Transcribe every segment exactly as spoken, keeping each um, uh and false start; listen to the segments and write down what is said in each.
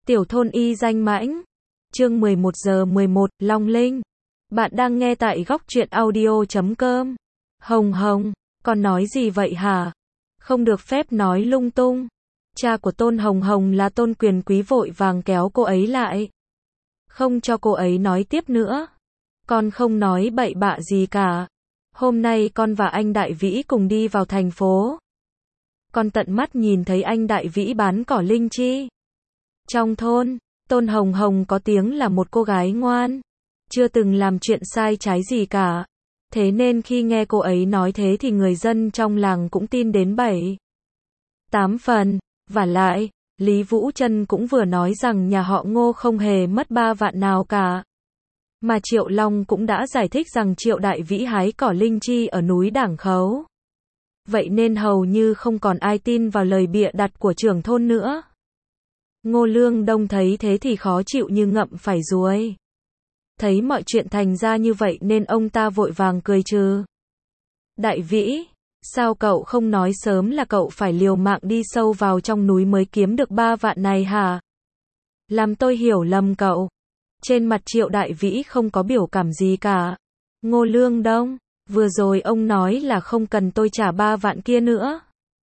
Tiểu thôn y danh mãnh. Chương mười một giờ mười một, Long Linh. Bạn đang nghe tại góc truyện audio chấm com. Hồng Hồng, con nói gì vậy hả? Không được phép nói lung tung. Cha của Tôn Hồng Hồng là Tôn Quyền Quý vội vàng kéo cô ấy lại. Không cho cô ấy nói tiếp nữa. Con không nói bậy bạ gì cả. Hôm nay con và anh Đại Vĩ cùng đi vào thành phố. Con tận mắt nhìn thấy anh Đại Vĩ bán cỏ linh chi. Trong thôn, Tôn Hồng Hồng có tiếng là một cô gái ngoan, chưa từng làm chuyện sai trái gì cả. Thế nên khi nghe cô ấy nói thế thì người dân trong làng cũng tin đến bảy, tám phần. Vả lại, Lý Vũ Trân cũng vừa nói rằng nhà họ Ngô không hề mất ba vạn nào cả. Mà Triệu Long cũng đã giải thích rằng Triệu Đại Vĩ hái cỏ linh chi ở núi Đảng Khấu. Vậy nên hầu như không còn ai tin vào lời bịa đặt của trưởng thôn nữa. Ngô Lương Đông thấy thế thì khó chịu như ngậm phải ruồi. Thấy mọi chuyện thành ra như vậy nên ông ta vội vàng cười trừ. Đại Vĩ, sao cậu không nói sớm là cậu phải liều mạng đi sâu vào trong núi mới kiếm được ba vạn này hả? Làm tôi hiểu lầm cậu. Trên mặt Triệu Đại Vĩ không có biểu cảm gì cả. Ngô Lương Đông, vừa rồi ông nói là không cần tôi trả ba vạn kia nữa.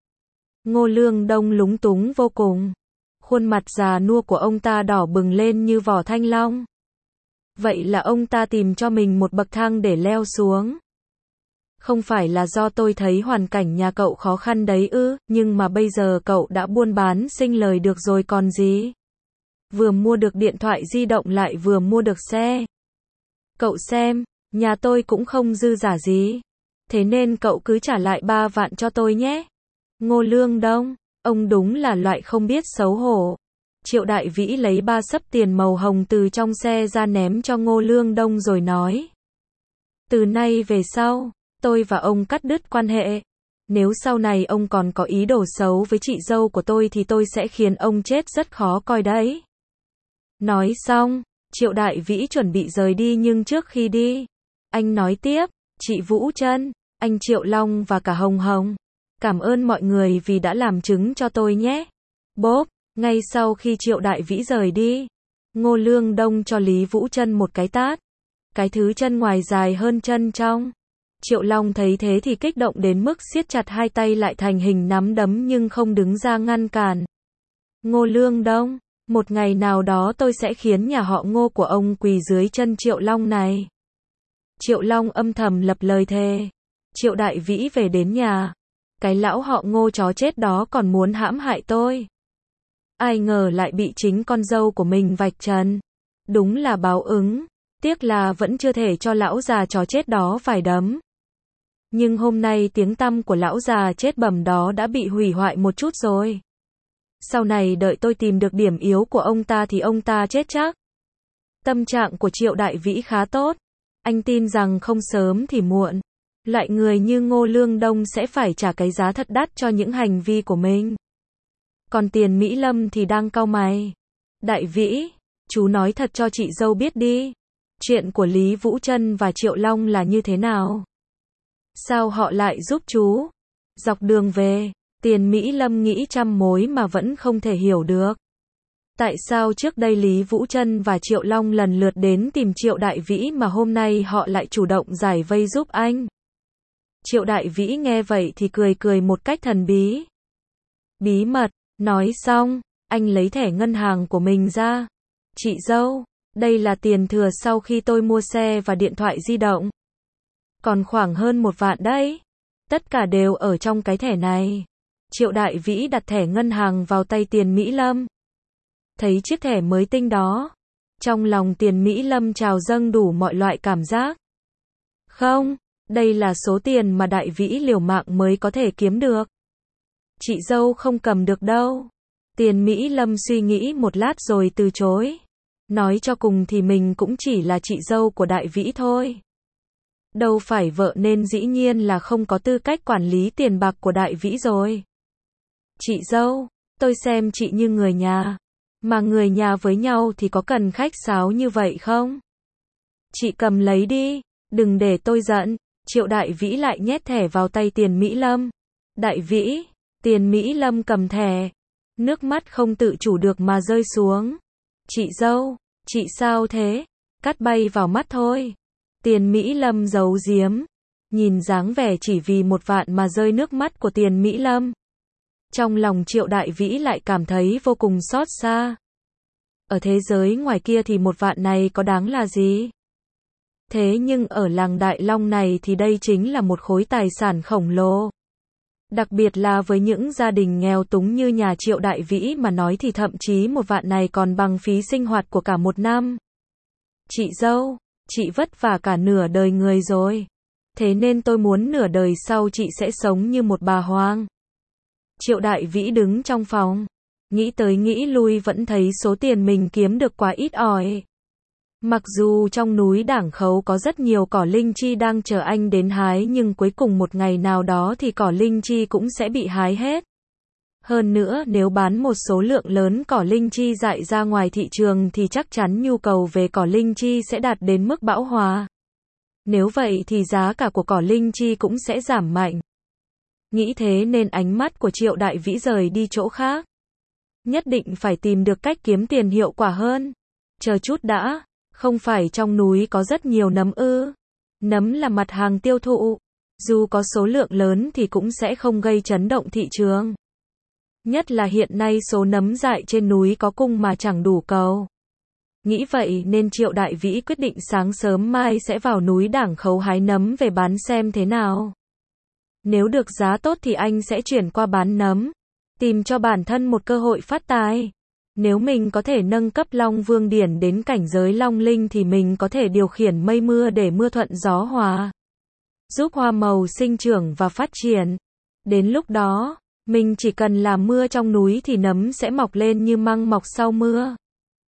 Ngô Lương Đông lúng túng vô cùng. Khuôn mặt già nua của ông ta đỏ bừng lên như vỏ thanh long. Vậy là ông ta tìm cho mình một bậc thang để leo xuống. Không phải là do tôi thấy hoàn cảnh nhà cậu khó khăn đấy ư, nhưng mà bây giờ cậu đã buôn bán sinh lời được rồi còn gì. Vừa mua được điện thoại di động lại vừa mua được xe. Cậu xem, nhà tôi cũng không dư giả gì. Thế nên cậu cứ trả lại ba vạn cho tôi nhé. Ngô Lương Đông, ông đúng là loại không biết xấu hổ. Triệu Đại Vĩ lấy ba xấp tiền màu hồng từ trong xe ra ném cho Ngô Lương Đông rồi nói. Từ nay về sau, tôi và ông cắt đứt quan hệ. Nếu sau này ông còn có ý đồ xấu với chị dâu của tôi thì tôi sẽ khiến ông chết rất khó coi đấy. Nói xong, Triệu Đại Vĩ chuẩn bị rời đi nhưng trước khi đi, anh nói tiếp, chị Vũ Trân, anh Triệu Long và cả Hồng Hồng. Cảm ơn mọi người vì đã làm chứng cho tôi nhé. Bốp, ngay sau khi Triệu Đại Vĩ rời đi, Ngô Lương Đông cho Lý Vũ Trân một cái tát. Cái thứ chân ngoài dài hơn chân trong. Triệu Long thấy thế thì kích động đến mức siết chặt hai tay lại thành hình nắm đấm nhưng không đứng ra ngăn cản. Ngô Lương Đông, một ngày nào đó tôi sẽ khiến nhà họ Ngô của ông quỳ dưới chân Triệu Long này. Triệu Long âm thầm lập lời thề. Triệu Đại Vĩ về đến nhà. Cái lão họ Ngô chó chết đó còn muốn hãm hại tôi. Ai ngờ lại bị chính con dâu của mình vạch trần. Đúng là báo ứng. Tiếc là vẫn chưa thể cho lão già chó chết đó vài đấm. Nhưng hôm nay tiếng tăm của lão già chết bầm đó đã bị hủy hoại một chút rồi. Sau này đợi tôi tìm được điểm yếu của ông ta thì ông ta chết chắc. Tâm trạng của Triệu Đại Vĩ khá tốt. Anh tin rằng không sớm thì muộn, loại người như Ngô Lương Đông sẽ phải trả cái giá thật đắt cho những hành vi của mình. Còn Tiền Mỹ Lâm thì đang cau mày. Đại Vĩ, chú nói thật cho chị dâu biết đi. Chuyện của Lý Vũ Trân và Triệu Long là như thế nào? Sao họ lại giúp chú? Dọc đường về, Tiền Mỹ Lâm nghĩ trăm mối mà vẫn không thể hiểu được. Tại sao trước đây Lý Vũ Trân và Triệu Long lần lượt đến tìm Triệu Đại Vĩ mà hôm nay họ lại chủ động giải vây giúp anh? Triệu Đại Vĩ nghe vậy thì cười cười một cách thần bí. Bí mật, nói xong, anh lấy thẻ ngân hàng của mình ra. Chị dâu, đây là tiền thừa sau khi tôi mua xe và điện thoại di động. Còn khoảng hơn một vạn đấy. Tất cả đều ở trong cái thẻ này. Triệu Đại Vĩ đặt thẻ ngân hàng vào tay Tiền Mỹ Lâm. Thấy chiếc thẻ mới tinh đó, trong lòng Tiền Mỹ Lâm trào dâng đủ mọi loại cảm giác. Không, đây là số tiền mà Đại Vĩ liều mạng mới có thể kiếm được. Chị dâu không cầm được đâu. Tiền Mỹ Lâm suy nghĩ một lát rồi từ chối. Nói cho cùng thì mình cũng chỉ là chị dâu của Đại Vĩ thôi. Đâu phải vợ nên dĩ nhiên là không có tư cách quản lý tiền bạc của Đại Vĩ rồi. Chị dâu, tôi xem chị như người nhà. Mà người nhà với nhau thì có cần khách sáo như vậy không? Chị cầm lấy đi, đừng để tôi giận. Triệu Đại Vĩ lại nhét thẻ vào tay Tiền Mỹ Lâm. Đại Vĩ, Tiền Mỹ Lâm cầm thẻ. Nước mắt không tự chủ được mà rơi xuống. Chị dâu, chị sao thế? Cắt bay vào mắt thôi. Tiền Mỹ Lâm giấu giếm. Nhìn dáng vẻ chỉ vì một vạn mà rơi nước mắt của Tiền Mỹ Lâm. Trong lòng Triệu Đại Vĩ lại cảm thấy vô cùng xót xa. Ở thế giới ngoài kia thì một vạn này có đáng là gì? Thế nhưng ở làng Đại Long này thì đây chính là một khối tài sản khổng lồ. Đặc biệt là với những gia đình nghèo túng như nhà Triệu Đại Vĩ mà nói thì thậm chí một vạn này còn bằng phí sinh hoạt của cả một năm. Chị dâu, chị vất vả cả nửa đời người rồi. Thế nên tôi muốn nửa đời sau chị sẽ sống như một bà hoang. Triệu Đại Vĩ đứng trong phòng. Nghĩ tới nghĩ lui vẫn thấy số tiền mình kiếm được quá ít ỏi. Mặc dù trong núi Đảng Khấu có rất nhiều cỏ linh chi đang chờ anh đến hái nhưng cuối cùng một ngày nào đó thì cỏ linh chi cũng sẽ bị hái hết. Hơn nữa nếu bán một số lượng lớn cỏ linh chi dại ra ngoài thị trường thì chắc chắn nhu cầu về cỏ linh chi sẽ đạt đến mức bão hòa. Nếu vậy thì giá cả của cỏ linh chi cũng sẽ giảm mạnh. Nghĩ thế nên ánh mắt của Triệu Đại Vĩ rời đi chỗ khác. Nhất định phải tìm được cách kiếm tiền hiệu quả hơn. Chờ chút đã, không phải trong núi có rất nhiều nấm ư? Nấm là mặt hàng tiêu thụ. Dù có số lượng lớn thì cũng sẽ không gây chấn động thị trường. Nhất là hiện nay số nấm dại trên núi có cung mà chẳng đủ cầu. Nghĩ vậy nên Triệu Đại Vĩ quyết định sáng sớm mai sẽ vào núi Đảng Khấu hái nấm về bán xem thế nào. Nếu được giá tốt thì anh sẽ chuyển qua bán nấm. Tìm cho bản thân một cơ hội phát tài. Nếu mình có thể nâng cấp Long Vương Điển đến cảnh giới Long Linh thì mình có thể điều khiển mây mưa để mưa thuận gió hòa. Giúp hoa màu sinh trưởng và phát triển. Đến lúc đó, mình chỉ cần làm mưa trong núi thì nấm sẽ mọc lên như măng mọc sau mưa.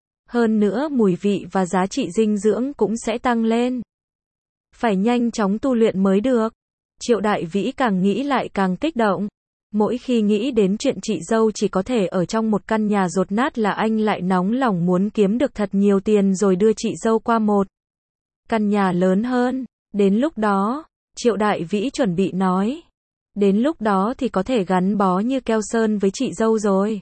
Hơn nữa mùi vị và giá trị dinh dưỡng cũng sẽ tăng lên. Phải nhanh chóng tu luyện mới được. Triệu Đại Vĩ càng nghĩ lại càng kích động. Mỗi khi nghĩ đến chuyện chị dâu chỉ có thể ở trong một căn nhà dột nát là anh lại nóng lòng muốn kiếm được thật nhiều tiền rồi đưa chị dâu qua một căn nhà lớn hơn. Đến lúc đó, Triệu Đại Vĩ chuẩn bị nói. Đến lúc đó thì có thể gắn bó như keo sơn với chị dâu rồi.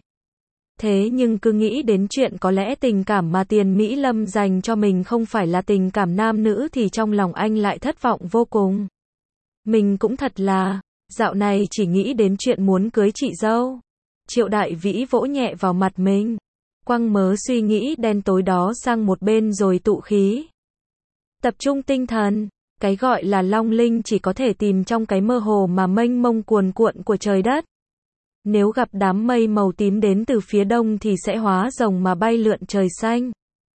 Thế nhưng cứ nghĩ đến chuyện có lẽ tình cảm mà Tiền Mỹ Lâm dành cho mình không phải là tình cảm nam nữ thì trong lòng anh lại thất vọng vô cùng. Mình cũng thật là, dạo này chỉ nghĩ đến chuyện muốn cưới chị dâu. Triệu Đại Vĩ vỗ nhẹ vào mặt mình. Quăng mớ suy nghĩ đen tối đó sang một bên rồi tụ khí. Tập trung tinh thần. Cái gọi là Long Linh chỉ có thể tìm trong cái mơ hồ mà mênh mông cuồn cuộn của trời đất. Nếu gặp đám mây màu tím đến từ phía đông thì sẽ hóa rồng mà bay lượn trời xanh.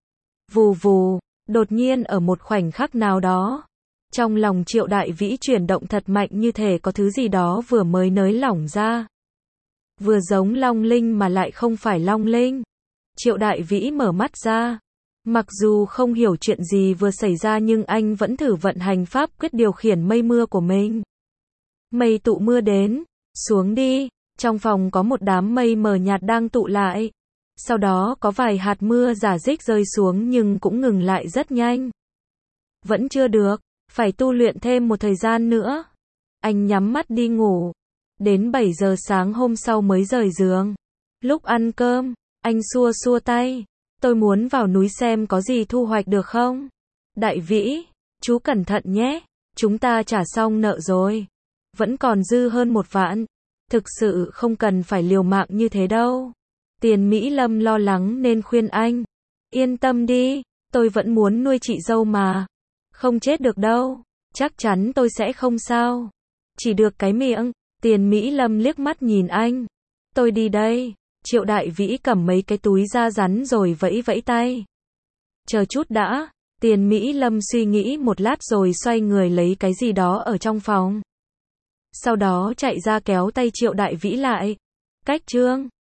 Vù vù, đột nhiên ở một khoảnh khắc nào đó. Trong lòng Triệu Đại Vĩ chuyển động thật mạnh như thể có thứ gì đó vừa mới nới lỏng ra. Vừa giống Long Linh mà lại không phải Long Linh. Triệu Đại Vĩ mở mắt ra. Mặc dù không hiểu chuyện gì vừa xảy ra nhưng anh vẫn thử vận hành pháp quyết điều khiển mây mưa của mình. Mây tụ mưa đến. Xuống đi. Trong phòng có một đám mây mờ nhạt đang tụ lại. Sau đó có vài hạt mưa rả rích rơi xuống nhưng cũng ngừng lại rất nhanh. Vẫn chưa được. Phải tu luyện thêm một thời gian nữa. Anh nhắm mắt đi ngủ. Đến bảy giờ sáng hôm sau mới rời giường. Lúc ăn cơm, anh xua xua tay. Tôi muốn vào núi xem có gì thu hoạch được không? Đại Vĩ, chú cẩn thận nhé. Chúng ta trả xong nợ rồi. Vẫn còn dư hơn một vạn. Thực sự không cần phải liều mạng như thế đâu. Tiền Mỹ Lâm lo lắng nên khuyên anh. Yên tâm đi, tôi vẫn muốn nuôi chị dâu mà. Không chết được đâu. Chắc chắn tôi sẽ không sao. Chỉ được cái miệng. Tiền Mỹ Lâm liếc mắt nhìn anh. Tôi đi đây. Triệu Đại Vĩ cầm mấy cái túi da rắn rồi vẫy vẫy tay. Chờ chút đã. Tiền Mỹ Lâm suy nghĩ một lát rồi xoay người lấy cái gì đó ở trong phòng. Sau đó chạy ra kéo tay Triệu Đại Vĩ lại. Cách trương.